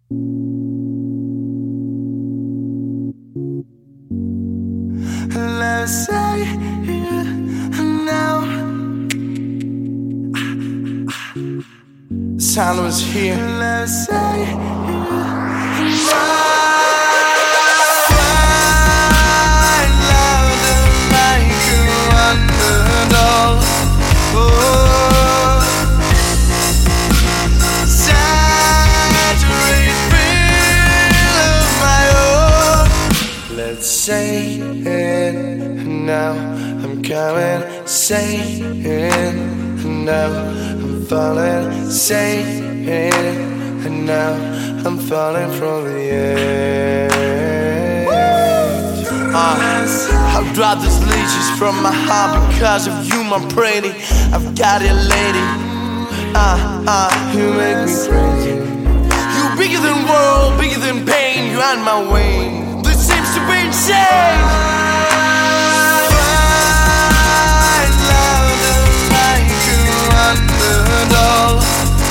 Let's say here and now. Silence here. Let's say here and now. Say it now, I'm coming. Say it now, I'm falling. Say it now, I'm falling from the edge. I've dropped these leeches from my heart because of you, my pretty. I've got it, lady. You make me crazy. You bigger than world, bigger than pain. You on my way. Seems to be insane. Find love that like you underdog.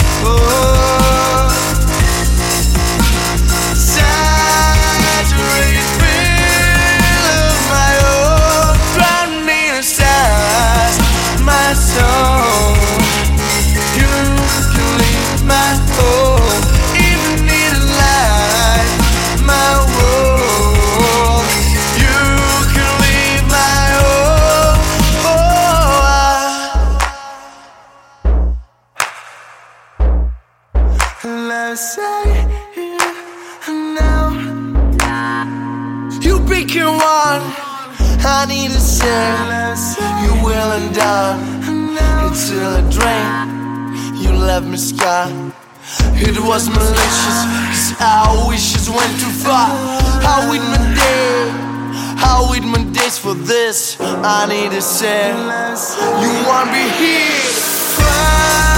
Saturate feel of my own. Drown me inside my soul. You can leave my home. Even need a light, my world. Let's say here and now. You pick your one, I need to say. You will and done. It's still a dream. You left me scarred. It was malicious, cause our wishes went too far. How with my day, how with my days for this. I need to say, you won't be here.